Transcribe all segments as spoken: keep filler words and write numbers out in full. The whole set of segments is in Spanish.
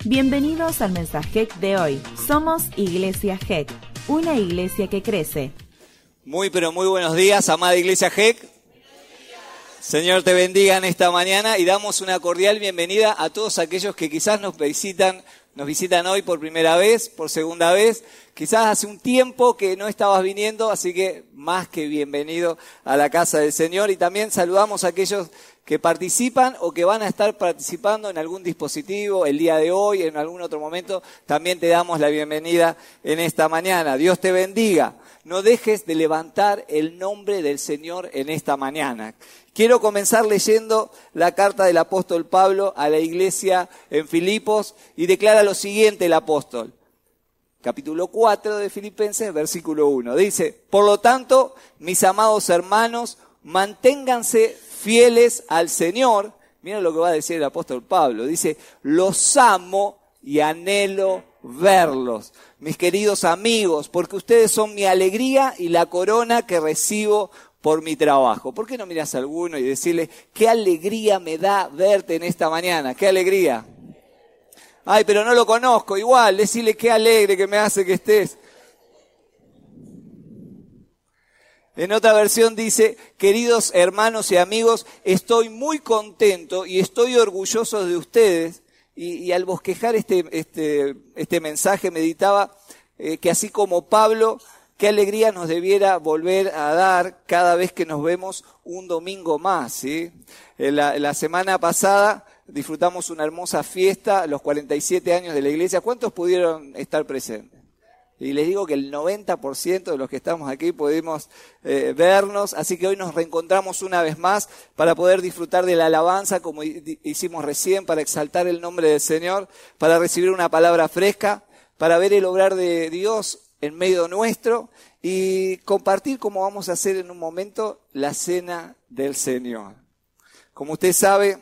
Bienvenidos al mensaje de hoy. Somos Iglesia G E C, una iglesia que crece. Muy pero muy buenos días, amada Iglesia G E C. Señor te bendiga en esta mañana y damos una cordial bienvenida a todos aquellos que quizás nos visitan, nos visitan hoy por primera vez, por segunda vez. Quizás hace un tiempo que no estabas viniendo, así que más que bienvenido a la casa del Señor. Y también saludamos a aquellos que participan o que van a estar participando en algún dispositivo el día de hoy, en algún otro momento. También te damos la bienvenida en esta mañana. Dios te bendiga. No dejes de levantar el nombre del Señor en esta mañana. Quiero comenzar leyendo la carta del apóstol Pablo a la iglesia en Filipos y declara lo siguiente el apóstol. Capítulo cuatro de Filipenses, versículo uno. Dice, por lo tanto, mis amados hermanos, manténganse fieles al Señor. Miren lo que va a decir el apóstol Pablo. Dice, los amo y anhelo verlos. Mis queridos amigos, porque ustedes son mi alegría y la corona que recibo por mi trabajo. ¿Por qué no miras a alguno y decirle, qué alegría me da verte en esta mañana? ¡Qué alegría! Ay, pero no lo conozco. Igual, decirle qué alegre que me hace que estés. En otra versión dice, queridos hermanos y amigos, estoy muy contento y estoy orgulloso de ustedes. Y, y al bosquejar este, este, este mensaje meditaba eh, que así como Pablo, qué alegría nos debiera volver a dar cada vez que nos vemos un domingo más, ¿sí? En la, en la semana pasada disfrutamos una hermosa fiesta, los cuarenta y siete años de la iglesia. ¿Cuántos pudieron estar presentes? Y les digo que el noventa por ciento de los que estamos aquí pudimos eh, vernos, así que hoy nos reencontramos una vez más para poder disfrutar de la alabanza como hicimos recién, para exaltar el nombre del Señor, para recibir una palabra fresca, para ver el obrar de Dios en medio nuestro y compartir, como vamos a hacer en un momento, la cena del Señor. Como usted sabe,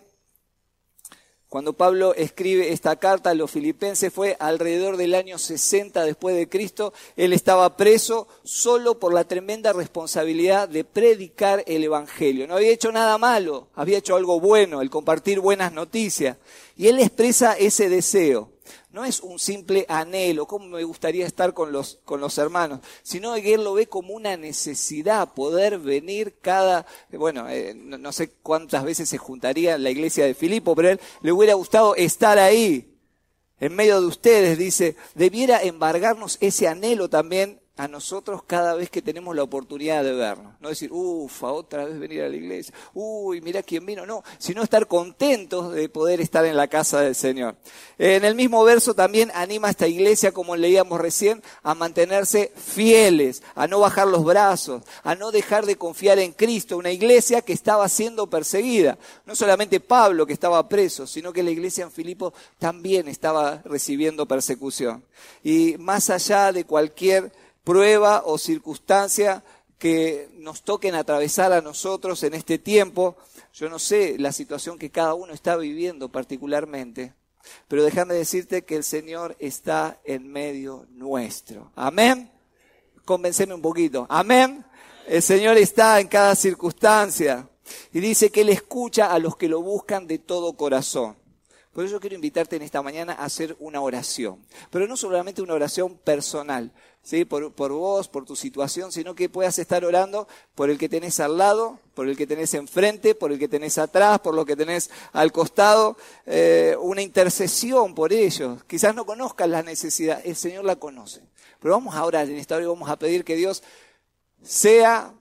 cuando Pablo escribe esta carta a los filipenses fue alrededor del año sesenta después de Cristo. Él estaba preso solo por la tremenda responsabilidad de predicar el Evangelio. No había hecho nada malo, había hecho algo bueno, el compartir buenas noticias. Y él expresa ese deseo. No es un simple anhelo, como me gustaría estar con los, con los hermanos, sino que él lo ve como una necesidad, poder venir cada, bueno, eh, no, no sé cuántas veces se juntaría en la iglesia de Filipo, pero a él le hubiera gustado estar ahí, en medio de ustedes, dice, debiera embargarnos ese anhelo también a nosotros cada vez que tenemos la oportunidad de vernos. No decir, ufa, otra vez venir a la iglesia, uy, mirá quién vino, no, sino estar contentos de poder estar en la casa del Señor. En el mismo verso también anima a esta iglesia, como leíamos recién, a mantenerse fieles, a no bajar los brazos, a no dejar de confiar en Cristo, una iglesia que estaba siendo perseguida. No solamente Pablo que estaba preso, sino que la iglesia en Filipo también estaba recibiendo persecución. Y más allá de cualquier prueba o circunstancia que nos toquen atravesar a nosotros en este tiempo, yo no sé la situación que cada uno está viviendo particularmente, pero déjame decirte que el Señor está en medio nuestro. Amén. Convénceme un poquito. Amén. El Señor está en cada circunstancia y dice que Él escucha a los que lo buscan de todo corazón. Por eso quiero invitarte en esta mañana a hacer una oración, pero no solamente una oración personal, ¿sí? por, por vos, por tu situación, sino que puedas estar orando por el que tenés al lado, por el que tenés enfrente, por el que tenés atrás, por lo que tenés al costado, eh, una intercesión por ellos. Quizás no conozcas la necesidad, el Señor la conoce, pero vamos a orar en esta hora y vamos a pedir que Dios sea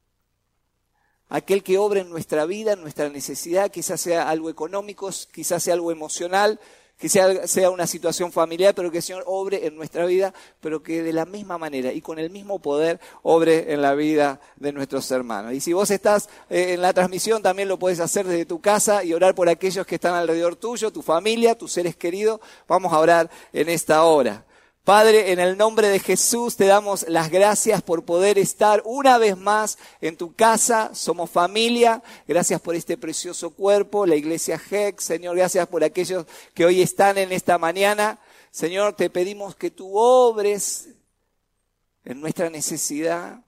aquel que obra en nuestra vida, en nuestra necesidad, quizás sea algo económico, quizás sea algo emocional, quizás sea una situación familiar, pero que el Señor obre en nuestra vida, pero que de la misma manera y con el mismo poder obre en la vida de nuestros hermanos. Y si vos estás eh, en la transmisión, también lo puedes hacer desde tu casa y orar por aquellos que están alrededor tuyo, tu familia, tus seres queridos. Vamos a orar en esta hora. Padre, en el nombre de Jesús te damos las gracias por poder estar una vez más en tu casa. Somos familia. Gracias por este precioso cuerpo, la iglesia G E C. Señor, gracias por aquellos que hoy están en esta mañana. Señor, te pedimos que tú obres en nuestra necesidad.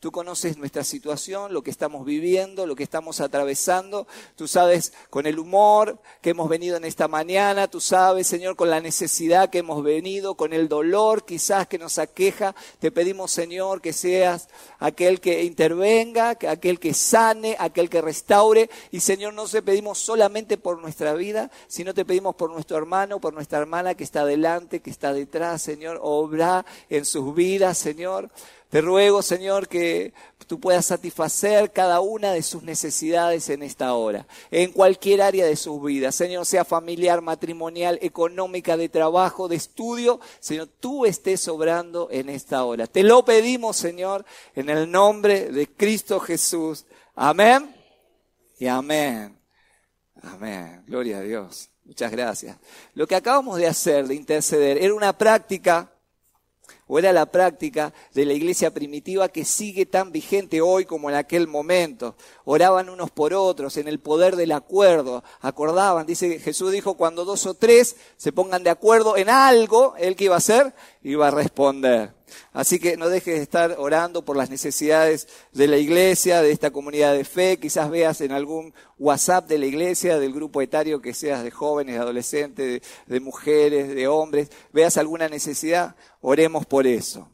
Tú conoces nuestra situación, lo que estamos viviendo, lo que estamos atravesando. Tú sabes con el humor que hemos venido en esta mañana. Tú sabes, Señor, con la necesidad que hemos venido, con el dolor quizás que nos aqueja. Te pedimos, Señor, que seas aquel que intervenga, aquel que sane, aquel que restaure. Y, Señor, no te pedimos solamente por nuestra vida, sino te pedimos por nuestro hermano, por nuestra hermana que está delante, que está detrás, Señor. Obra en sus vidas, Señor. Te ruego, Señor, que tú puedas satisfacer cada una de sus necesidades en esta hora, en cualquier área de sus vidas, Señor, sea familiar, matrimonial, económica, de trabajo, de estudio. Señor, tú estés obrando en esta hora. Te lo pedimos, Señor, en el nombre de Cristo Jesús. Amén y amén. Amén. Gloria a Dios. Muchas gracias. Lo que acabamos de hacer, de interceder, era una práctica, o era la práctica de la iglesia primitiva que sigue tan vigente hoy como en aquel momento. Oraban unos por otros en el poder del acuerdo, acordaban. Dice, Jesús dijo, cuando dos o tres se pongan de acuerdo en algo, ¿él qué iba a hacer? Iba a responder. Así que no dejes de estar orando por las necesidades de la iglesia, de esta comunidad de fe. Quizás veas en algún WhatsApp de la iglesia, del grupo etario que seas, de jóvenes, de adolescentes, de, de mujeres, de hombres, veas alguna necesidad, oremos por eso.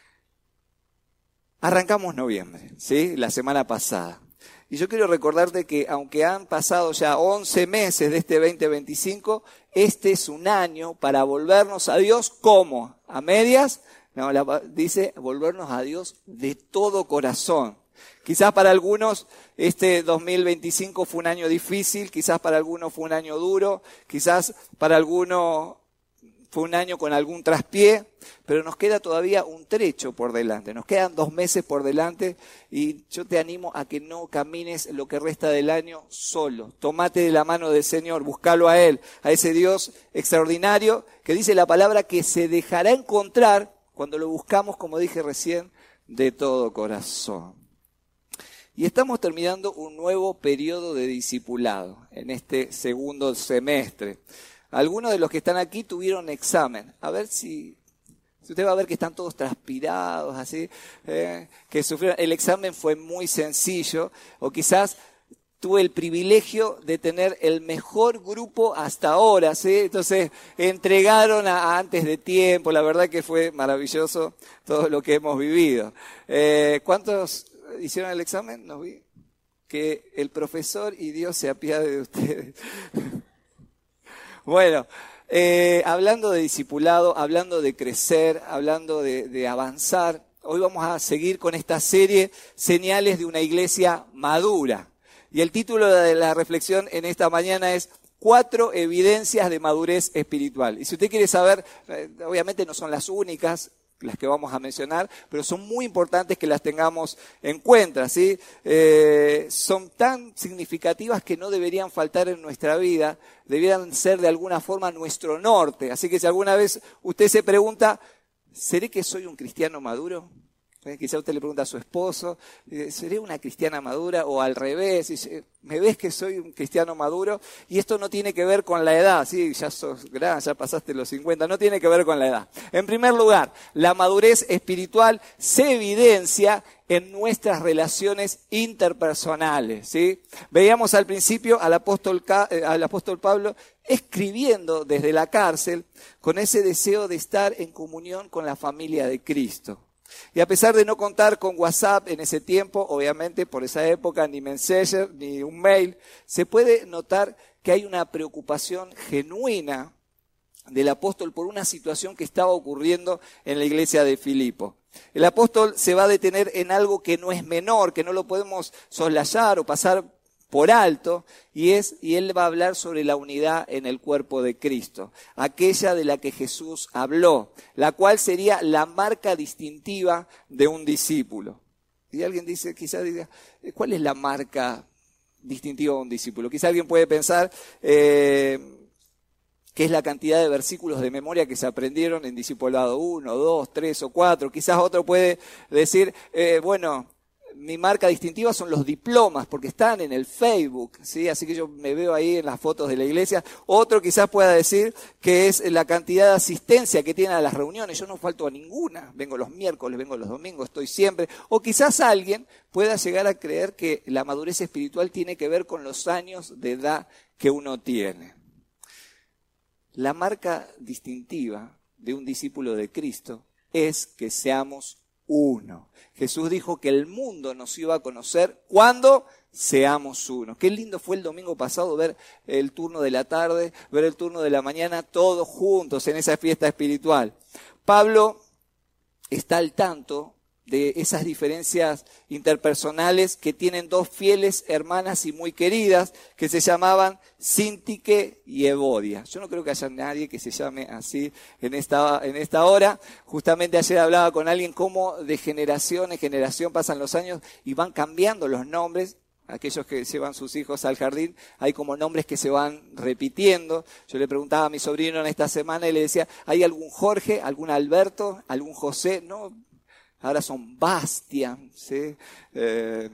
Arrancamos noviembre, ¿sí? La semana pasada. Y yo quiero recordarte que aunque han pasado ya once meses de este veinte veinticinco, este es un año para volvernos a Dios, ¿cómo? ¿A medias? No, la, dice volvernos a Dios de todo corazón. Quizás para algunos este dos mil veinticinco fue un año difícil, quizás para algunos fue un año duro, quizás para algunos fue un año con algún traspié, pero nos queda todavía un trecho por delante, nos quedan dos meses por delante y yo te animo a que no camines lo que resta del año solo. Tómate de la mano del Señor, búscalo a Él, a ese Dios extraordinario que dice la palabra que se dejará encontrar cuando lo buscamos, como dije recién, de todo corazón. Y estamos terminando un nuevo periodo de discipulado en este segundo semestre. Algunos de los que están aquí tuvieron examen. A ver si, si usted va a ver que están todos transpirados, así, eh, que sufrieron. El examen fue muy sencillo, o quizás tuve el privilegio de tener el mejor grupo hasta ahora, ¿sí? Entonces, entregaron a, a antes de tiempo, la verdad que fue maravilloso todo lo que hemos vivido. Eh, ¿Cuántos hicieron el examen? ¿Nos vi? Que el profesor y Dios se apiade de ustedes. Bueno, eh, hablando de discipulado, hablando de crecer, hablando de, de avanzar, hoy vamos a seguir con esta serie, Señales de una Iglesia Madura. Y el título de la reflexión en esta mañana es Cuatro evidencias de madurez espiritual. Y si usted quiere saber, obviamente no son las únicas las que vamos a mencionar, pero son muy importantes que las tengamos en cuenta, ¿sí? Eh, son tan significativas que no deberían faltar en nuestra vida, debieran ser de alguna forma nuestro norte. Así que si alguna vez usted se pregunta, ¿seré que soy un cristiano maduro? Eh, quizá usted le pregunta a su esposo, ¿seré una cristiana madura? O al revés, dice, ¿me ves que soy un cristiano maduro? Y esto no tiene que ver con la edad, sí, ya sos grande, ya pasaste los cincuenta, no tiene que ver con la edad. En primer lugar, la madurez espiritual se evidencia en nuestras relaciones interpersonales, ¿sí? Veíamos al principio al apóstol, al apóstol Pablo escribiendo desde la cárcel con ese deseo de estar en comunión con la familia de Cristo. Y a pesar de no contar con WhatsApp en ese tiempo, obviamente por esa época ni Messenger ni un mail, se puede notar que hay una preocupación genuina del apóstol por una situación que estaba ocurriendo en la iglesia de Filipo. El apóstol se va a detener en algo que no es menor, que no lo podemos soslayar o pasar por alto, y es y él va a hablar sobre la unidad en el cuerpo de Cristo, aquella de la que Jesús habló, la cual sería la marca distintiva de un discípulo. Y alguien dice, quizás diga, ¿cuál es la marca distintiva de un discípulo? Quizás alguien puede pensar eh, que es la cantidad de versículos de memoria que se aprendieron en discipulado uno, dos, tres o cuatro. Quizás otro puede decir, eh, bueno, mi marca distintiva son los diplomas, porque están en el Facebook, ¿sí? Así que yo me veo ahí en las fotos de la iglesia. Otro quizás pueda decir que es la cantidad de asistencia que tienen a las reuniones. Yo no falto a ninguna, vengo los miércoles, vengo los domingos, estoy siempre. O quizás alguien pueda llegar a creer que la madurez espiritual tiene que ver con los años de edad que uno tiene. La marca distintiva de un discípulo de Cristo es que seamos uno. Jesús dijo que el mundo nos iba a conocer cuando seamos uno. Qué lindo fue el domingo pasado ver el turno de la tarde, ver el turno de la mañana, todos juntos en esa fiesta espiritual. Pablo está al tanto de esas diferencias interpersonales que tienen dos fieles hermanas y muy queridas que se llamaban Síntique y Evodia. Yo no creo que haya nadie que se llame así en esta, en esta hora. Justamente ayer hablaba con alguien cómo de generación en generación pasan los años y van cambiando los nombres. Aquellos que llevan sus hijos al jardín, hay como nombres que se van repitiendo. Yo le preguntaba a mi sobrino en esta semana y le decía, ¿hay algún Jorge, algún Alberto, algún José? No. Ahora son Bastian, ¿sí? eh,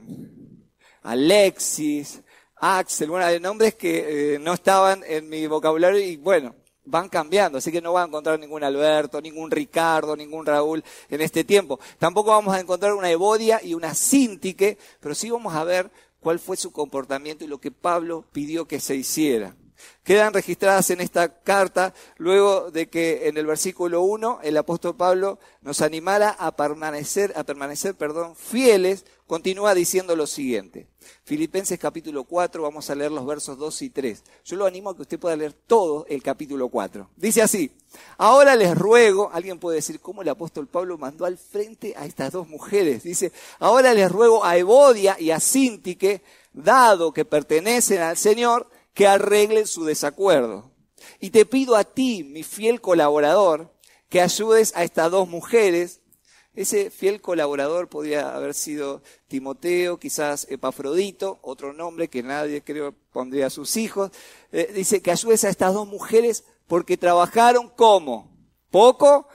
Alexis, Axel, bueno, hay nombres que eh, no estaban en mi vocabulario y bueno, van cambiando, así que no van a encontrar ningún Alberto, ningún Ricardo, ningún Raúl en este tiempo. Tampoco vamos a encontrar una Evodia y una Síntique, pero sí vamos a ver cuál fue su comportamiento y lo que Pablo pidió que se hiciera. Quedan registradas en esta carta luego de que en el versículo uno el apóstol Pablo nos animara a permanecer, a permanecer, perdón, fieles. Continúa diciendo lo siguiente. Filipenses capítulo cuatro, vamos a leer los versos dos y tres. Yo lo animo a que usted pueda leer todo el capítulo cuatro. Dice así, ahora les ruego, alguien puede decir cómo el apóstol Pablo mandó al frente a estas dos mujeres. Dice, ahora les ruego a Evodia y a Síntique, dado que pertenecen al Señor, que arreglen su desacuerdo. Y te pido a ti, mi fiel colaborador, que ayudes a estas dos mujeres. Ese fiel colaborador podría haber sido Timoteo, quizás Epafrodito, otro nombre que nadie creo pondría a sus hijos. Eh, dice que ayudes a estas dos mujeres porque trabajaron como poco,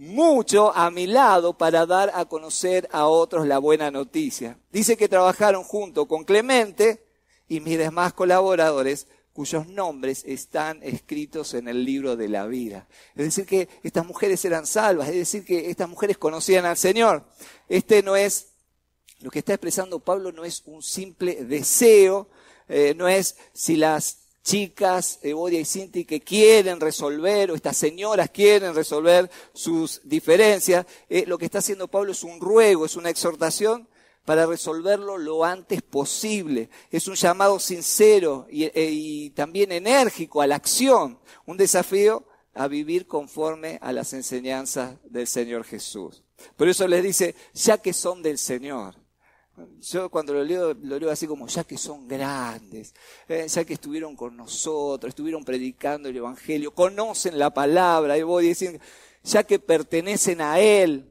mucho a mi lado para dar a conocer a otros la buena noticia. Dice que trabajaron junto con Clemente y mis demás colaboradores, cuyos nombres están escritos en el libro de la vida. Es decir, que estas mujeres eran salvas, es decir, que estas mujeres conocían al Señor. Este no es, lo que está expresando Pablo no es un simple deseo, eh, no es si las chicas, Evodia y Síntique, quieren resolver, o estas señoras quieren resolver sus diferencias. Eh, lo que está haciendo Pablo es un ruego, es una exhortación para resolverlo lo antes posible. Es un llamado sincero y, e, y también enérgico a la acción, un desafío a vivir conforme a las enseñanzas del Señor Jesús. Por eso les dice, ya que son del Señor. Yo cuando lo leo, lo leo así como, ya que son grandes, eh, ya que estuvieron con nosotros, estuvieron predicando el Evangelio, conocen la palabra, y voy diciendo, ya que pertenecen a Él,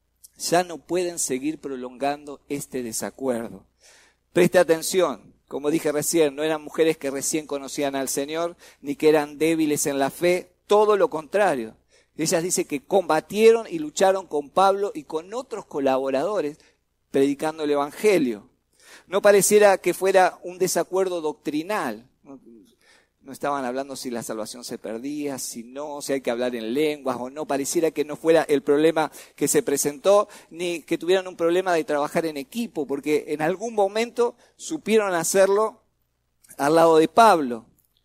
ya no pueden seguir prolongando este desacuerdo. Preste atención, como dije recién, no eran mujeres que recién conocían al Señor, ni que eran débiles en la fe, todo lo contrario. Ellas dicen que combatieron y lucharon con Pablo y con otros colaboradores predicando el Evangelio. No pareciera que fuera un desacuerdo doctrinal. No estaban hablando si la salvación se perdía, si no, si hay que hablar en lenguas o no. Pareciera que no fuera el problema que se presentó, ni que tuvieran un problema de trabajar en equipo, porque en algún momento supieron hacerlo al lado de Pablo.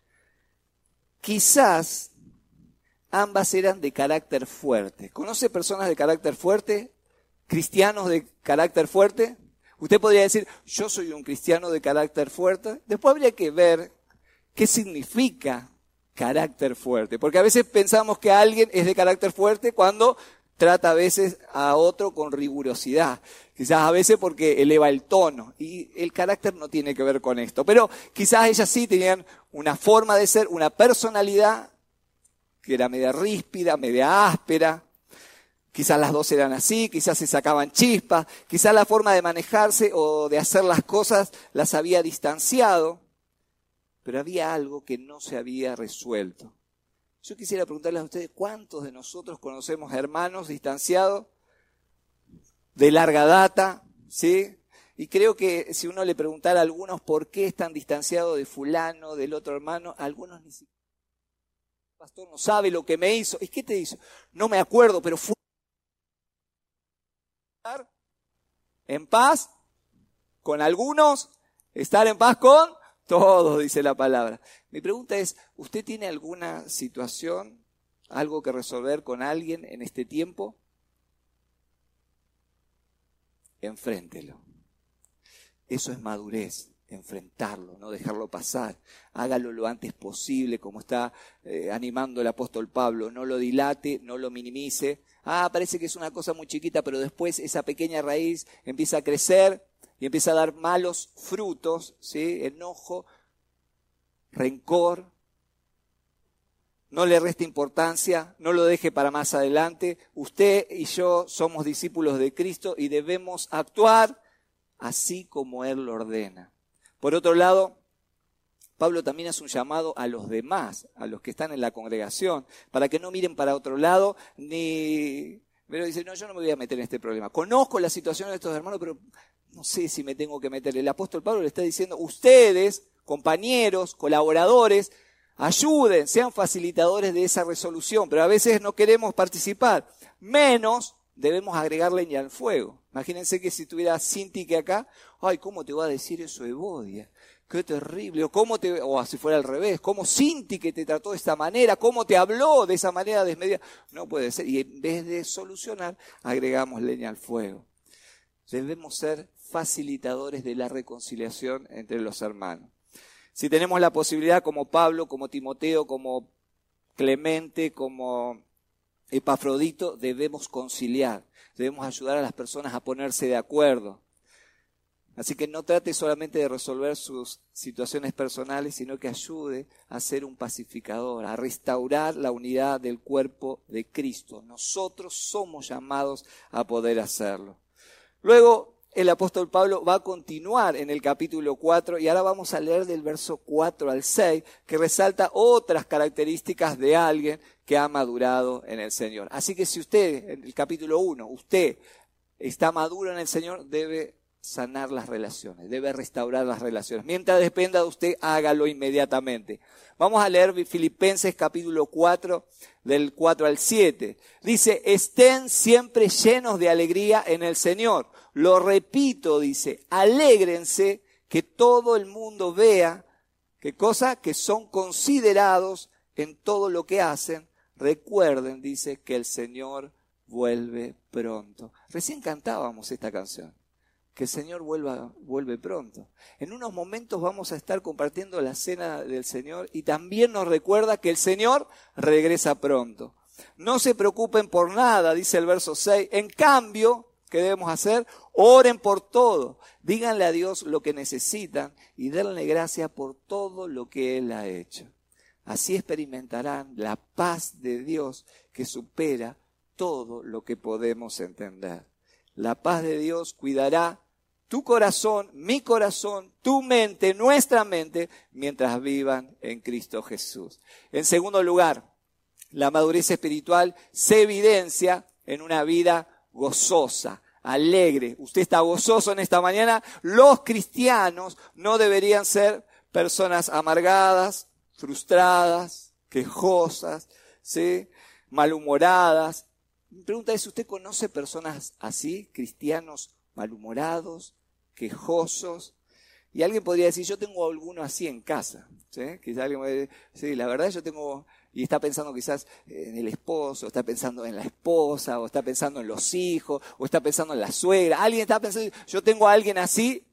Quizás ambas eran de carácter fuerte. ¿Conoce personas de carácter fuerte? ¿Cristianos de carácter fuerte? Usted podría decir, yo soy un cristiano de carácter fuerte. Después habría que ver qué significa carácter fuerte. Porque a veces pensamos que alguien es de carácter fuerte cuando trata a veces a otro con rigurosidad. Quizás a veces porque eleva el tono. Y el carácter no tiene que ver con esto. Pero quizás ellas sí tenían una forma de ser, una personalidad que era media ríspida, media áspera. Quizás las dos eran así, quizás se sacaban chispas, quizás la forma de manejarse o de hacer las cosas las había distanciado, pero había algo que no se había resuelto. Yo quisiera preguntarles a ustedes, ¿cuántos de nosotros conocemos hermanos distanciados de larga data, ¿sí? Y creo que si uno le preguntara a algunos por qué están distanciados de fulano, del otro hermano, algunos ni siquiera, el pastor no sabe lo que me hizo. ¿Y qué te hizo? No me acuerdo, pero fue en paz con algunos, estar en paz con todos, dice la palabra. Mi pregunta es, ¿usted tiene alguna situación, algo que resolver con alguien en este tiempo? Enfréntelo. Eso es madurez, enfrentarlo, no dejarlo pasar. Hágalo lo antes posible, como está eh, animando el apóstol Pablo. No lo dilate, no lo minimice. Ah, parece que es una cosa muy chiquita, pero después esa pequeña raíz empieza a crecer y empieza a dar malos frutos, ¿sí? Enojo, rencor. No le reste importancia, no lo deje para más adelante. Usted y yo somos discípulos de Cristo y debemos actuar así como Él lo ordena. Por otro lado, Pablo también hace un llamado a los demás, a los que están en la congregación, para que no miren para otro lado, ni... Pero dice, no, yo no me voy a meter en este problema. Conozco la situación de estos hermanos, pero no sé si me tengo que meter. El apóstol Pablo le está diciendo, ustedes, compañeros, colaboradores, ayuden, sean facilitadores de esa resolución, pero a veces no queremos participar. Menos debemos agregar leña al fuego. Imagínense que si tuviera Cinti acá, ay, ¿cómo te va a decir eso Evodia? Qué terrible. O cómo te, o si fuera al revés, ¿cómo Cinti que te trató de esta manera? ¿Cómo te habló de esa manera desmedida? No puede ser. Y en vez de solucionar, agregamos leña al fuego. Debemos ser facilitadores de la reconciliación entre los hermanos. Si tenemos la posibilidad, como Pablo, como Timoteo, como Clemente, como Epafrodito, debemos conciliar, debemos ayudar a las personas a ponerse de acuerdo. Así que no trate solamente de resolver sus situaciones personales, sino que ayude a ser un pacificador, a restaurar la unidad del cuerpo de Cristo. Nosotros somos llamados a poder hacerlo. Luego, el apóstol Pablo va a continuar en el capítulo cuatro y ahora vamos a leer del verso cuatro al seis, que resalta otras características de alguien que ha madurado en el Señor. Así que si usted, en el capítulo uno, usted está maduro en el Señor, debe sanar las relaciones, debe restaurar las relaciones. Mientras dependa de usted, hágalo inmediatamente. Vamos a leer Filipenses capítulo cuatro, del cuatro al siete. Dice, estén siempre llenos de alegría en el Señor. Lo repito, dice, alégrense, que todo el mundo vea, ¿qué cosa? Que son considerados en todo lo que hacen. Recuerden, dice, que el Señor vuelve pronto. Recién cantábamos esta canción. Que el Señor vuelva, vuelve pronto. En unos momentos vamos a estar compartiendo la cena del Señor y también nos recuerda que el Señor regresa pronto. No se preocupen por nada, dice el verso seis. En cambio, ¿qué debemos hacer? Oren por todo. Díganle a Dios lo que necesitan y denle gracias por todo lo que Él ha hecho. Así experimentarán la paz de Dios que supera todo lo que podemos entender. La paz de Dios cuidará tu corazón, mi corazón, tu mente, nuestra mente, mientras vivan en Cristo Jesús. En segundo lugar, la madurez espiritual se evidencia en una vida gozosa, alegre. Usted está gozoso en esta mañana. Los cristianos no deberían ser personas amargadas, frustradas, quejosas, ¿sí? Malhumoradas. Mi pregunta es, ¿usted conoce personas así, cristianos malhumorados, quejosos? Y alguien podría decir, yo tengo alguno así en casa. ¿Sí? Quizás alguien puede decir, sí, la verdad yo tengo, y está pensando quizás en el esposo, está pensando en la esposa, o está pensando en los hijos, o está pensando en la suegra. Alguien está pensando, yo tengo a alguien así,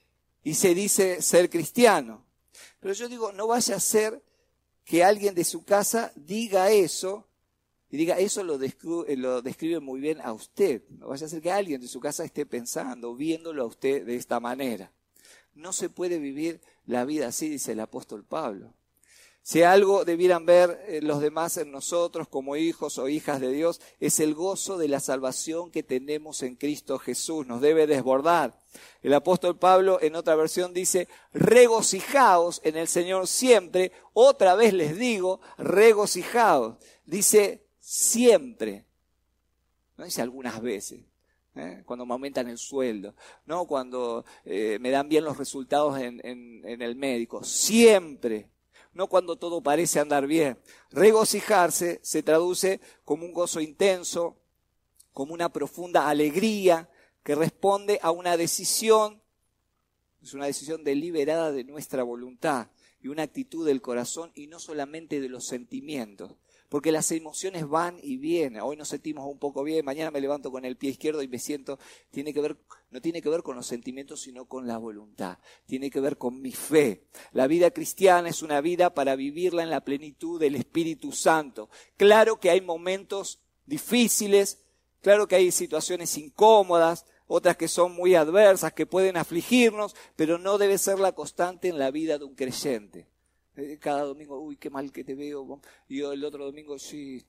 y se dice ser cristiano. Pero yo digo, no vaya a ser que alguien de su casa diga eso, y diga, eso lo describe, lo describe muy bien a usted. No vaya a ser que alguien de su casa esté pensando, viéndolo a usted de esta manera. No se puede vivir la vida así, dice el apóstol Pablo. Si algo debieran ver los demás en nosotros como hijos o hijas de Dios, es el gozo de la salvación que tenemos en Cristo Jesús. Nos debe desbordar. El apóstol Pablo en otra versión dice, regocijaos en el Señor siempre. Otra vez les digo, regocijaos. Dice siempre. No dice algunas veces. ¿eh? Cuando me aumentan el sueldo, no cuando eh, me dan bien los resultados en, en, en el médico. Siempre. No cuando todo parece andar bien. Regocijarse se traduce como un gozo intenso, como una profunda alegría que responde a una decisión, es una decisión deliberada de nuestra voluntad y una actitud del corazón y no solamente de los sentimientos. Porque las emociones van y vienen. Hoy nos sentimos un poco bien, mañana me levanto con el pie izquierdo y me siento, tiene que ver, no tiene que ver con los sentimientos, sino con la voluntad. Tiene que ver con mi fe. La vida cristiana es una vida para vivirla en la plenitud del Espíritu Santo. Claro que hay momentos difíciles, claro que hay situaciones incómodas, otras que son muy adversas, que pueden afligirnos, pero no debe ser la constante en la vida de un creyente. Cada domingo, uy, qué mal que te veo. Y yo el otro domingo, sí,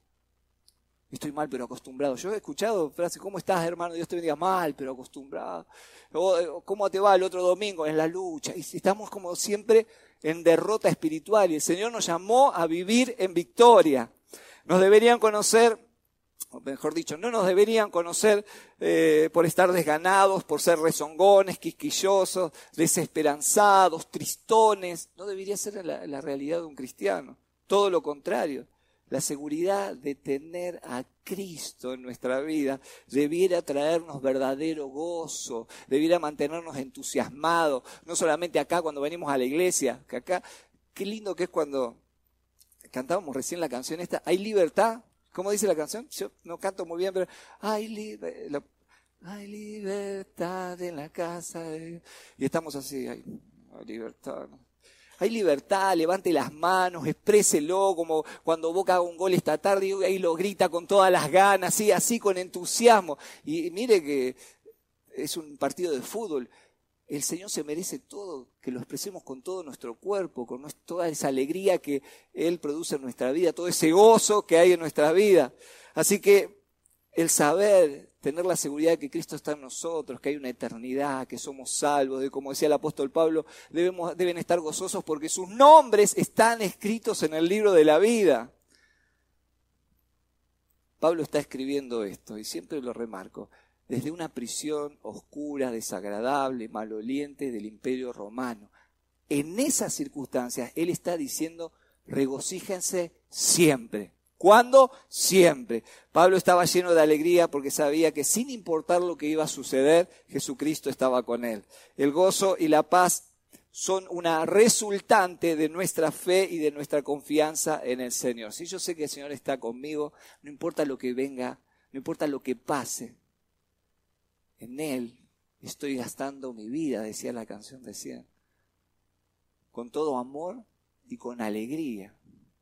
estoy mal pero acostumbrado. Yo he escuchado frases, ¿cómo estás, hermano? Dios te bendiga. Mal pero acostumbrado. O, ¿cómo te va el otro domingo? En la lucha. Y estamos como siempre en derrota espiritual. Y el Señor nos llamó a vivir en victoria. Nos deberían conocer, o mejor dicho, no nos deberían conocer eh, por estar desganados, por ser rezongones, quisquillosos, desesperanzados, tristones. No debería ser la, la realidad de un cristiano. Todo lo contrario. La seguridad de tener a Cristo en nuestra vida debiera traernos verdadero gozo, debiera mantenernos entusiasmados. No solamente acá cuando venimos a la iglesia, que acá, qué lindo que es cuando cantábamos recién la canción esta, hay libertad. ¿Cómo dice la canción? Yo no canto muy bien, pero hay, liber, la, hay libertad en la casa de Dios. Y estamos así, hay, hay libertad. ¿No? Hay libertad, levante las manos, expréselo, como cuando Boca haga un gol esta tarde y ahí lo grita con todas las ganas, así, así con entusiasmo. Y mire que es un partido de fútbol. El Señor se merece todo, que lo expresemos con todo nuestro cuerpo, con toda esa alegría que Él produce en nuestra vida, todo ese gozo que hay en nuestra vida. Así que el saber, tener la seguridad de que Cristo está en nosotros, que hay una eternidad, que somos salvos, de como decía el apóstol Pablo, debemos, deben estar gozosos porque sus nombres están escritos en el libro de la vida. Pablo está escribiendo esto y siempre lo remarco. Desde una prisión oscura, desagradable, maloliente del Imperio Romano. En esas circunstancias, él está diciendo, regocíjense siempre. ¿Cuándo? Siempre. Pablo estaba lleno de alegría porque sabía que sin importar lo que iba a suceder, Jesucristo estaba con él. El gozo y la paz son una resultante de nuestra fe y de nuestra confianza en el Señor. Si yo sé que el Señor está conmigo, no importa lo que venga, no importa lo que pase, en Él estoy gastando mi vida, decía la canción de Cien, con todo amor y con alegría.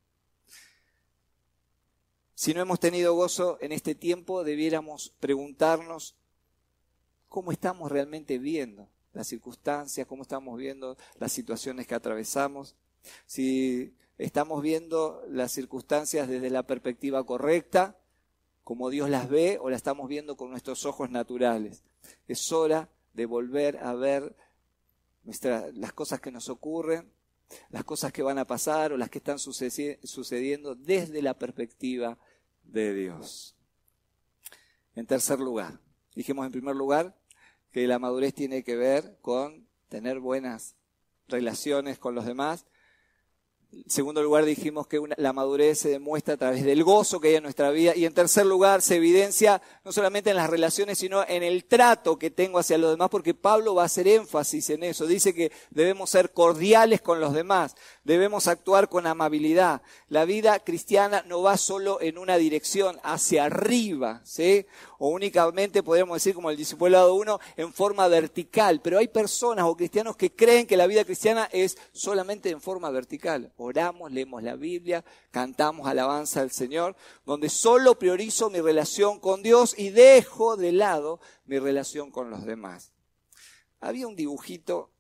Si no hemos tenido gozo en este tiempo, debiéramos preguntarnos cómo estamos realmente viendo las circunstancias, cómo estamos viendo las situaciones que atravesamos, si estamos viendo las circunstancias desde la perspectiva correcta, como Dios las ve, o las estamos viendo con nuestros ojos naturales. Es hora de volver a ver nuestra, las cosas que nos ocurren, las cosas que van a pasar o las que están sucediendo desde la perspectiva de Dios. En tercer lugar, dijimos en primer lugar que la madurez tiene que ver con tener buenas relaciones con los demás. En segundo lugar dijimos que una, la madurez se demuestra a través del gozo que hay en nuestra vida. Y en tercer lugar se evidencia no solamente en las relaciones, sino en el trato que tengo hacia los demás, porque Pablo va a hacer énfasis en eso. Dice que debemos ser cordiales con los demás, debemos actuar con amabilidad. La vida cristiana no va solo en una dirección, hacia arriba, ¿sí? O únicamente, podríamos decir, como el discipulado uno, en forma vertical. Pero hay personas o cristianos que creen que la vida cristiana es solamente en forma vertical. Oramos, leemos la Biblia, cantamos alabanza al Señor, donde solo priorizo mi relación con Dios y dejo de lado mi relación con los demás. Había un dibujito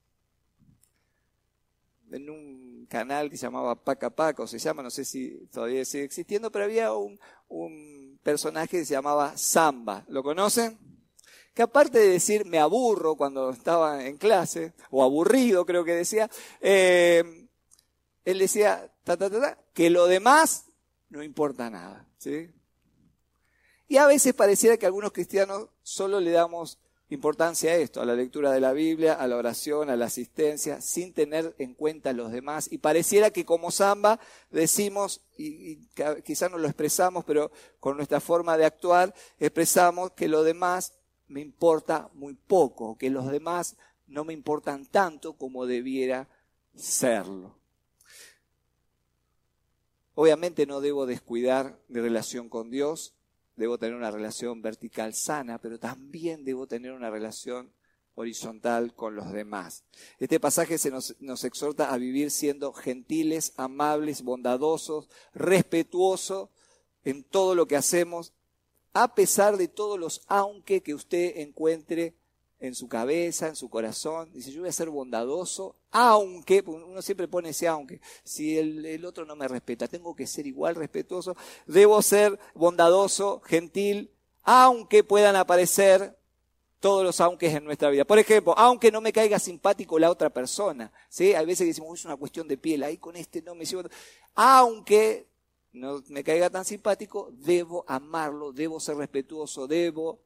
en un canal que se llamaba Paca Paca, o se llama, no sé si todavía sigue existiendo, pero había un, un personaje que se llamaba Samba. ¿Lo conocen? Que aparte de decir me aburro cuando estaba en clase, o aburrido creo que decía, eh, él decía ta, ta, ta, ta, que lo demás no importa nada, ¿sí? Y a veces pareciera que algunos cristianos solo le damos importancia a esto, a la lectura de la Biblia, a la oración, a la asistencia, sin tener en cuenta a los demás. Y pareciera que como Samba decimos, y, y quizás no lo expresamos, pero con nuestra forma de actuar expresamos que lo demás me importa muy poco, que los demás no me importan tanto como debiera serlo. Obviamente no debo descuidar mi relación con Dios. Debo tener una relación vertical sana, pero también debo tener una relación horizontal con los demás. Este pasaje se nos, nos exhorta a vivir siendo gentiles, amables, bondadosos, respetuosos en todo lo que hacemos, a pesar de todos los aunque que usted encuentre en su cabeza, en su corazón. Dice, yo voy a ser bondadoso, aunque, uno siempre pone ese aunque, si el, el otro no me respeta, tengo que ser igual respetuoso, debo ser bondadoso, gentil, aunque puedan aparecer todos los aunques en nuestra vida. Por ejemplo, aunque no me caiga simpático la otra persona, ¿sí? Hay veces que decimos, es una cuestión de piel, ahí con este no me llevo. Aunque no me caiga tan simpático, debo amarlo, debo ser respetuoso, debo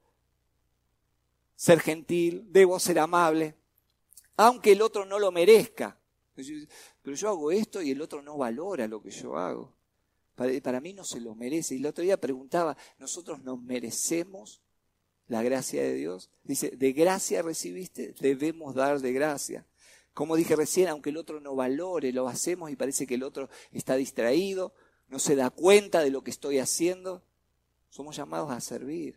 ser gentil, debo ser amable, aunque el otro no lo merezca. Pero yo hago esto y el otro no valora lo que yo hago. Para, para mí no se lo merece. Y el otro día preguntaba, ¿nosotros nos merecemos la gracia de Dios? Dice, de gracia recibiste, debemos dar de gracia. Como dije recién, aunque el otro no valore, lo hacemos y parece que el otro está distraído, no se da cuenta de lo que estoy haciendo. Somos llamados a servir.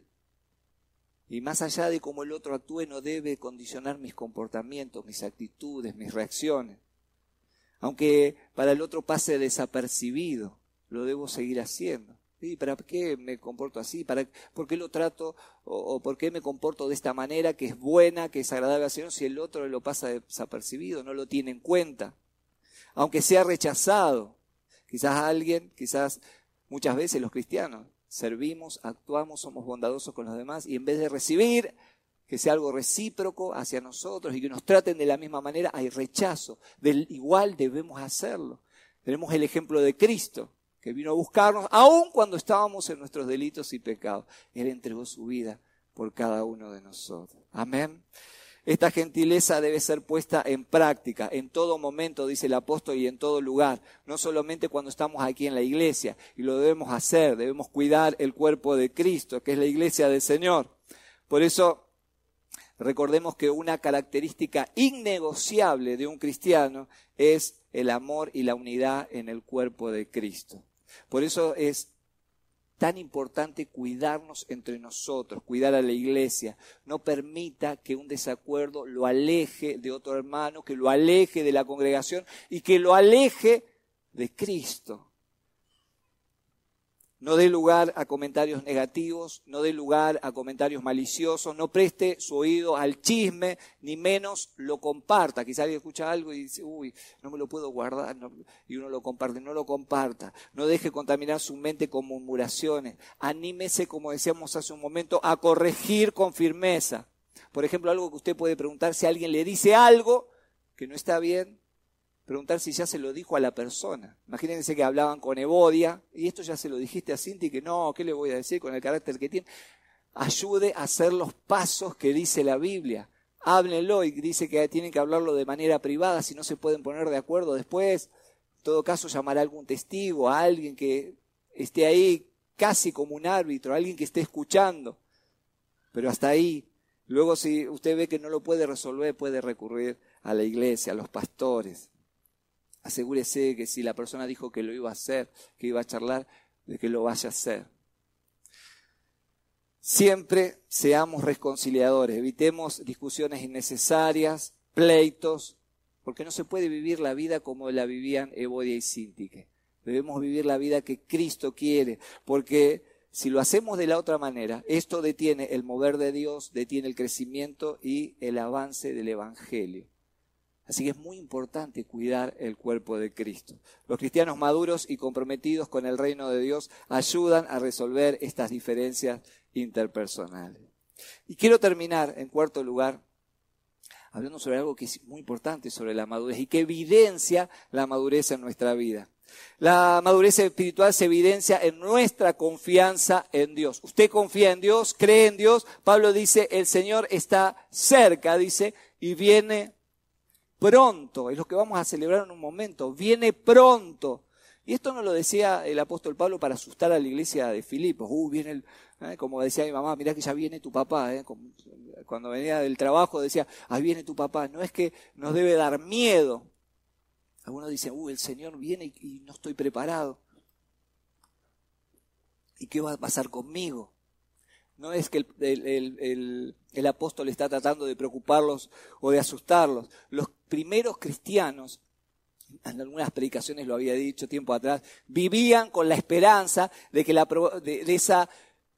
Y más allá de cómo el otro actúe, no debe condicionar mis comportamientos, mis actitudes, mis reacciones. Aunque para el otro pase desapercibido, lo debo seguir haciendo. ¿Sí? ¿Para qué me comporto así? ¿Para, ¿Por qué lo trato o, o por qué me comporto de esta manera que es buena, que es agradable al Señor, si el otro lo pasa desapercibido, no lo tiene en cuenta? Aunque sea rechazado, quizás alguien, quizás muchas veces los cristianos, servimos, actuamos, somos bondadosos con los demás y en vez de recibir, que sea algo recíproco hacia nosotros y que nos traten de la misma manera, hay rechazo. Del igual debemos hacerlo. Tenemos el ejemplo de Cristo, que vino a buscarnos, aun cuando estábamos en nuestros delitos y pecados. Él entregó su vida por cada uno de nosotros. Amén. Esta gentileza debe ser puesta en práctica, en todo momento, dice el apóstol, y en todo lugar. No solamente cuando estamos aquí en la iglesia, y lo debemos hacer, debemos cuidar el cuerpo de Cristo, que es la iglesia del Señor. Por eso, recordemos que una característica innegociable de un cristiano es el amor y la unidad en el cuerpo de Cristo. Por eso es tan importante cuidarnos entre nosotros, cuidar a la iglesia. No permita que un desacuerdo lo aleje de otro hermano, que lo aleje de la congregación y que lo aleje de Cristo. No dé lugar a comentarios negativos, no dé lugar a comentarios maliciosos, no preste su oído al chisme, ni menos lo comparta. Quizá alguien escucha algo y dice, uy, no me lo puedo guardar, no, y uno lo comparte, no lo comparta. No deje contaminar su mente con murmuraciones. Anímese, como decíamos hace un momento, a corregir con firmeza. Por ejemplo, algo que usted puede preguntar, si alguien le dice algo que no está bien, preguntar si ya se lo dijo a la persona. Imagínense que hablaban con Evodia, y esto ya se lo dijiste a Cinti, que no, ¿qué le voy a decir con el carácter que tiene? Ayude a hacer los pasos que dice la Biblia. Háblenlo, y dice que tienen que hablarlo de manera privada, si no se pueden poner de acuerdo después. En todo caso, llamar a algún testigo, a alguien que esté ahí casi como un árbitro, a alguien que esté escuchando. Pero hasta ahí. Luego, si usted ve que no lo puede resolver, puede recurrir a la iglesia, a los pastores. Asegúrese que si la persona dijo que lo iba a hacer, que iba a charlar, de que lo vaya a hacer. Siempre seamos reconciliadores, evitemos discusiones innecesarias, pleitos, porque no se puede vivir la vida como la vivían Evodia y Sintique. Debemos vivir la vida que Cristo quiere, porque si lo hacemos de la otra manera, esto detiene el mover de Dios, detiene el crecimiento y el avance del Evangelio. Así que es muy importante cuidar el cuerpo de Cristo. Los cristianos maduros y comprometidos con el reino de Dios ayudan a resolver estas diferencias interpersonales. Y quiero terminar, en cuarto lugar, hablando sobre algo que es muy importante sobre la madurez y que evidencia la madurez en nuestra vida. La madurez espiritual se evidencia en nuestra confianza en Dios. Usted confía en Dios, cree en Dios. Pablo dice, el Señor está cerca, dice, y viene pronto. Es lo que vamos a celebrar en un momento. Viene pronto. Y esto no lo decía el apóstol Pablo para asustar a la iglesia de Filipos. Uh, viene el, eh, como decía mi mamá, mirá que ya viene tu papá. Eh. Cuando venía del trabajo decía, ahí viene tu papá. No es que nos debe dar miedo. Algunos dicen, uh, el Señor viene y, y no estoy preparado. ¿Y qué va a pasar conmigo? No es que el, el, el, el, el apóstol está tratando de preocuparlos o de asustarlos. Los primeros cristianos, en algunas predicaciones lo había dicho tiempo atrás, vivían con la esperanza de que la, de, de esa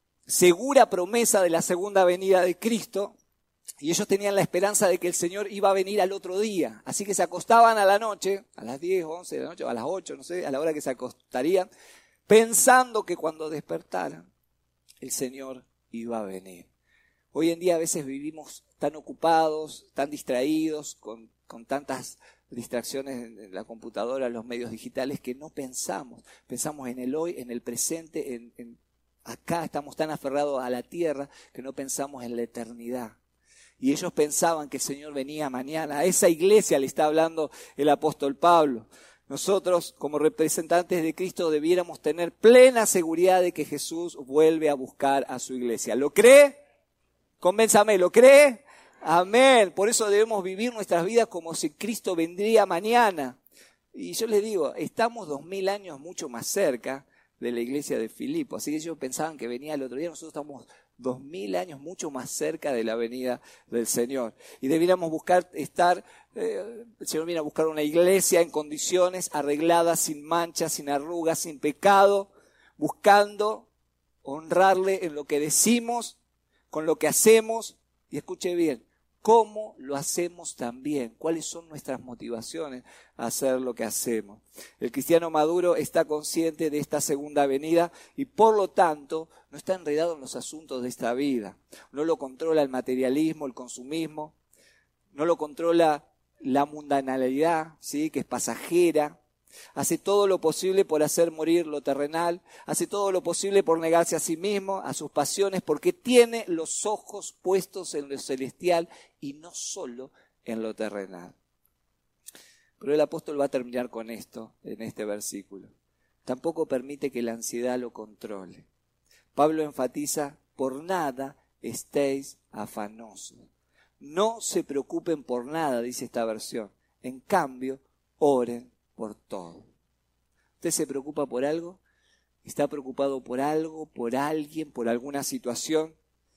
segura promesa de la segunda venida de Cristo. Y ellos tenían la esperanza de que el Señor iba a venir al otro día. Así que se acostaban a la noche, a las diez o once de la noche, o a las ocho, no sé, a la hora que se acostarían, pensando que cuando despertaran, el Señor iba a venir. Hoy en día a veces vivimos tan ocupados, tan distraídos, con, con tantas distracciones en la computadora, en los medios digitales, que no pensamos. Pensamos en el hoy, en el presente, en, en acá. Estamos tan aferrados a la tierra que no pensamos en la eternidad. Y ellos pensaban que el Señor venía mañana. A esa iglesia le está hablando el apóstol Pablo. Nosotros, como representantes de Cristo, debiéramos tener plena seguridad de que Jesús vuelve a buscar a su iglesia. ¿Lo cree? Convénzame, ¿lo cree? Amén. Por eso debemos vivir nuestras vidas como si Cristo vendría mañana. Y yo les digo, estamos dos mil años mucho más cerca de la iglesia de Filipo. Así que ellos pensaban que venía el otro día. Nosotros estamos dos mil años mucho más cerca de la venida del Señor. Y debiéramos buscar estar, eh, el Señor viene a buscar una iglesia en condiciones arregladas, sin manchas, sin arrugas, sin pecado, buscando honrarle en lo que decimos, con lo que hacemos. Y escuche bien, ¿cómo lo hacemos también? ¿Cuáles son nuestras motivaciones a hacer lo que hacemos? El cristiano maduro está consciente de esta segunda venida y por lo tanto no está enredado en los asuntos de esta vida. No lo controla el materialismo, el consumismo, no lo controla la mundanalidad, ¿sí?, que es pasajera. Hace todo lo posible por hacer morir lo terrenal, hace todo lo posible por negarse a sí mismo, a sus pasiones, porque tiene los ojos puestos en lo celestial y no solo en lo terrenal. Pero el apóstol va a terminar con esto en este versículo. Tampoco permite que la ansiedad lo controle. Pablo enfatiza, por nada estéis afanosos. No se preocupen por nada, dice esta versión. En cambio, oren por todo. ¿Usted se preocupa por algo? ¿Está preocupado por algo, por alguien, por alguna situación?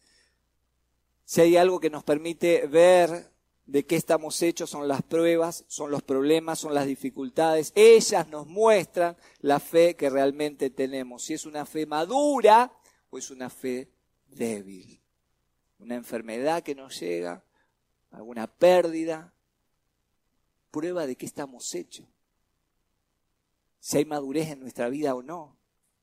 Si hay algo que nos permite ver de qué estamos hechos, son las pruebas, son los problemas, son las dificultades. Ellas nos muestran la fe que realmente tenemos. Si es una fe madura o es una fe débil. Una enfermedad que nos llega, alguna pérdida, prueba de qué estamos hechos. Si hay madurez en nuestra vida o no.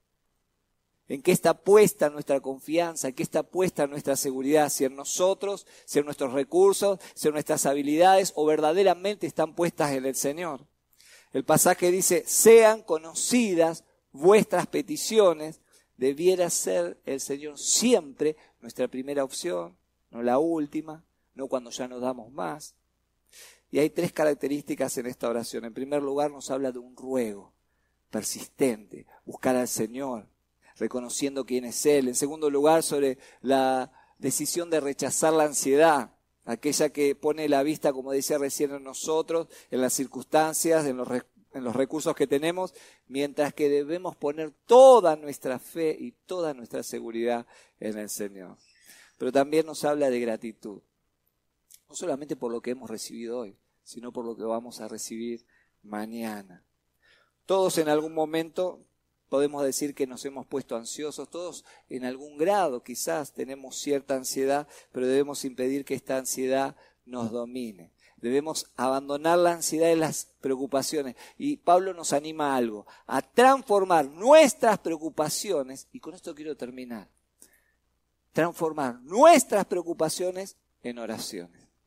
¿En qué está puesta nuestra confianza? ¿En qué está puesta nuestra seguridad? Si en nosotros, si en nuestros recursos, si en nuestras habilidades o verdaderamente están puestas en el Señor. El pasaje dice, sean conocidas vuestras peticiones. Debiera ser el Señor siempre nuestra primera opción, no la última, no cuando ya no damos más. Y hay tres características en esta oración. En primer lugar, nos habla de un ruego persistente, buscar al Señor, reconociendo quién es Él. En segundo lugar, sobre la decisión de rechazar la ansiedad, aquella que pone la vista, como decía recién, en nosotros, en las circunstancias, en los, en los recursos que tenemos, mientras que debemos poner toda nuestra fe y toda nuestra seguridad en el Señor. Pero también nos habla de gratitud, no solamente por lo que hemos recibido hoy, sino por lo que vamos a recibir mañana. Todos en algún momento podemos decir que nos hemos puesto ansiosos, todos en algún grado quizás tenemos cierta ansiedad, pero debemos impedir que esta ansiedad nos domine. Debemos abandonar la ansiedad y las preocupaciones. Y Pablo nos anima a algo, a transformar nuestras preocupaciones, y con esto quiero terminar, transformar nuestras preocupaciones en oraciones.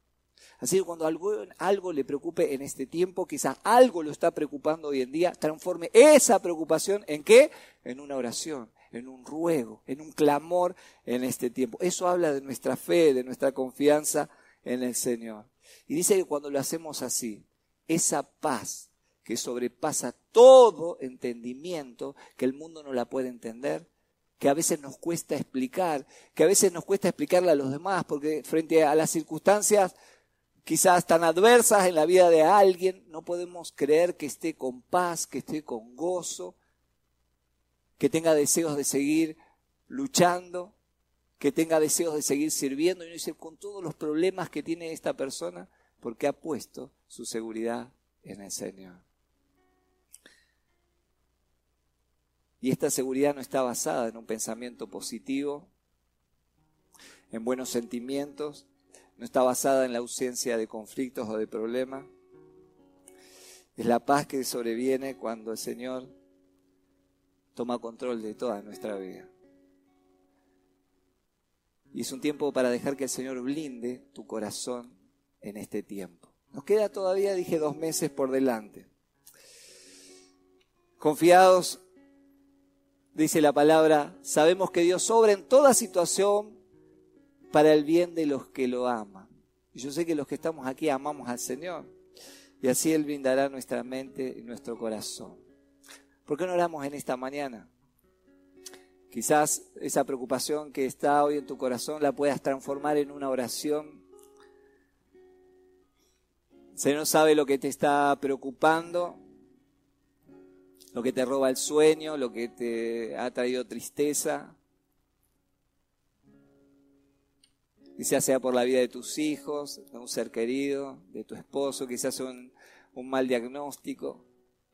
Así que cuando algo, algo le preocupe en este tiempo, quizás algo lo está preocupando hoy en día, transforme esa preocupación ¿en qué? En una oración, en un ruego, en un clamor en este tiempo. Eso habla de nuestra fe, de nuestra confianza en el Señor. Y dice que cuando lo hacemos así, esa paz que sobrepasa todo entendimiento, que el mundo no la puede entender, que a veces nos cuesta explicar, que a veces nos cuesta explicarle a los demás, porque frente a las circunstancias quizás tan adversas en la vida de alguien, no podemos creer que esté con paz, que esté con gozo, que tenga deseos de seguir luchando, que tenga deseos de seguir sirviendo. Y uno dice, con todos los problemas que tiene esta persona, porque ha puesto su seguridad en el Señor. Y esta seguridad no está basada en un pensamiento positivo, en buenos sentimientos, no está basada en la ausencia de conflictos o de problemas. Es la paz que sobreviene cuando el Señor toma control de toda nuestra vida. Y es un tiempo para dejar que el Señor blinde tu corazón en este tiempo. Nos queda todavía, dije, dos meses por delante. Confiados, dice la palabra, sabemos que Dios obra en toda situación para el bien de los que lo aman. Y yo sé que los que estamos aquí amamos al Señor. Y así Él brindará nuestra mente y nuestro corazón. ¿Por qué no oramos en esta mañana? Quizás esa preocupación que está hoy en tu corazón la puedas transformar en una oración. El Señor sabe lo que te está preocupando, lo que te roba el sueño, lo que te ha traído tristeza. Quizás sea por la vida de tus hijos, de un ser querido, de tu esposo, quizás sea un, un mal diagnóstico.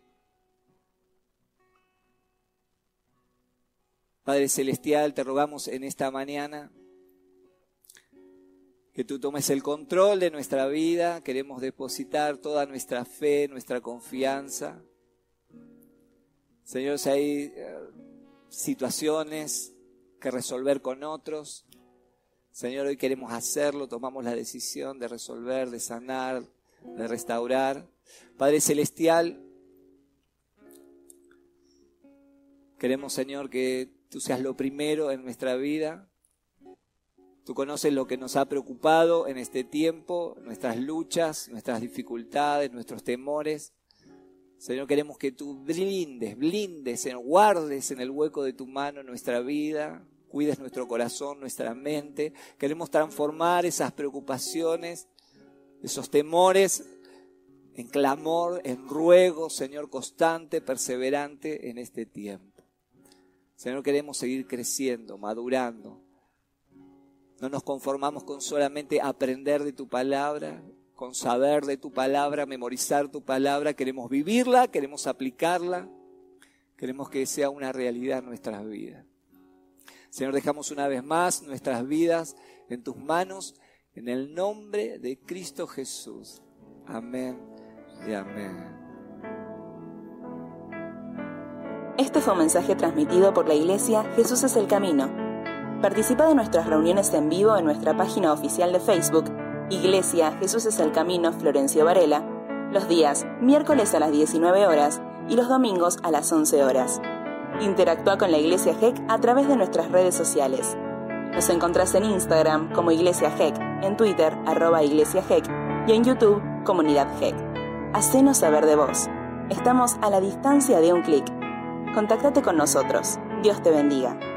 Padre Celestial, te rogamos en esta mañana que tú tomes el control de nuestra vida. Queremos depositar toda nuestra fe, nuestra confianza. Señor, si hay uh, situaciones que resolver con otros, Señor, hoy queremos hacerlo, tomamos la decisión de resolver, de sanar, de restaurar. Padre Celestial, queremos, Señor, que tú seas lo primero en nuestra vida. Tú conoces lo que nos ha preocupado en este tiempo, nuestras luchas, nuestras dificultades, nuestros temores. Señor, queremos que tú blindes, blindes, Señor, guardes en el hueco de tu mano nuestra vida, cuides nuestro corazón, nuestra mente. Queremos transformar esas preocupaciones, esos temores, en clamor, en ruego, Señor, constante, perseverante en este tiempo. Señor, queremos seguir creciendo, madurando. No nos conformamos con solamente aprender de tu palabra, con saber de tu palabra, memorizar tu palabra. Queremos vivirla, queremos aplicarla, queremos que sea una realidad en nuestras vidas. Señor, dejamos una vez más nuestras vidas en tus manos, en el nombre de Cristo Jesús. Amén y amén. Este fue un mensaje transmitido por la Iglesia Jesús es el Camino. Participa de nuestras reuniones en vivo en nuestra página oficial de Facebook, Iglesia Jesús es el Camino Florencio Varela, los días miércoles a las diecinueve horas y los domingos a las once horas. Interactúa con la Iglesia G E C a través de nuestras redes sociales. Nos encontrás en Instagram como Iglesia G E C, en Twitter, arroba Iglesia G E C, y en YouTube, Comunidad G E C. Hacenos saber de vos. Estamos a la distancia de un clic. Contáctate con nosotros. Dios te bendiga.